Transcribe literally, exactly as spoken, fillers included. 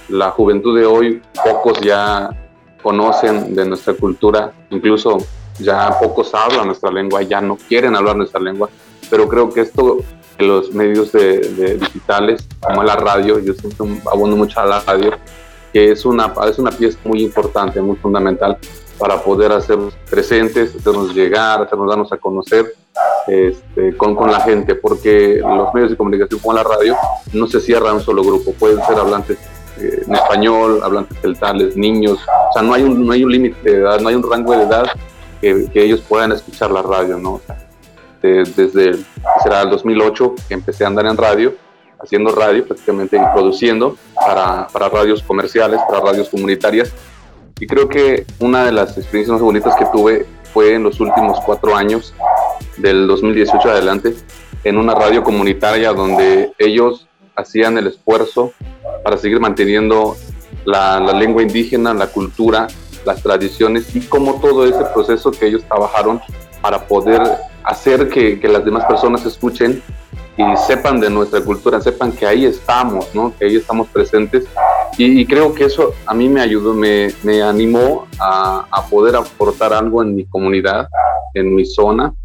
la juventud de hoy, pocos ya conocen de nuestra cultura, incluso ya pocos hablan nuestra lengua, ya no quieren hablar nuestra lengua, pero creo que esto, en los medios de, de digitales, como la radio, yo siempre abono mucho a la radio, que es una, es una pieza muy importante, muy fundamental para poder hacernos presentes, hacernos llegar, hacernos darnos a conocer este, con, con la gente, porque los medios de comunicación como la radio no se cierran a un solo grupo, pueden ser hablantes eh, en español, hablantes celtales, niños, o sea, no hay un, no hay un límite de edad, no hay un rango de edad que, que ellos puedan escuchar la radio, ¿no? O sea, de, desde, será el dos mil ocho que empecé a andar en radio, haciendo radio prácticamente y produciendo para, para radios comerciales, para radios comunitarias. Y creo que una de las experiencias más bonitas que tuve fue en los últimos cuatro años, del dos mil dieciocho adelante, en una radio comunitaria donde ellos hacían el esfuerzo para seguir manteniendo la, la lengua indígena, la cultura, las tradiciones y como todo ese proceso que ellos trabajaron para poder hacer que, que las demás personas escuchen y sepan de nuestra cultura, sepan que ahí estamos, ¿no? Que ahí estamos presentes. Y, y creo que eso a mí me ayudó, me, me animó a, a poder aportar algo en mi comunidad, en mi zona,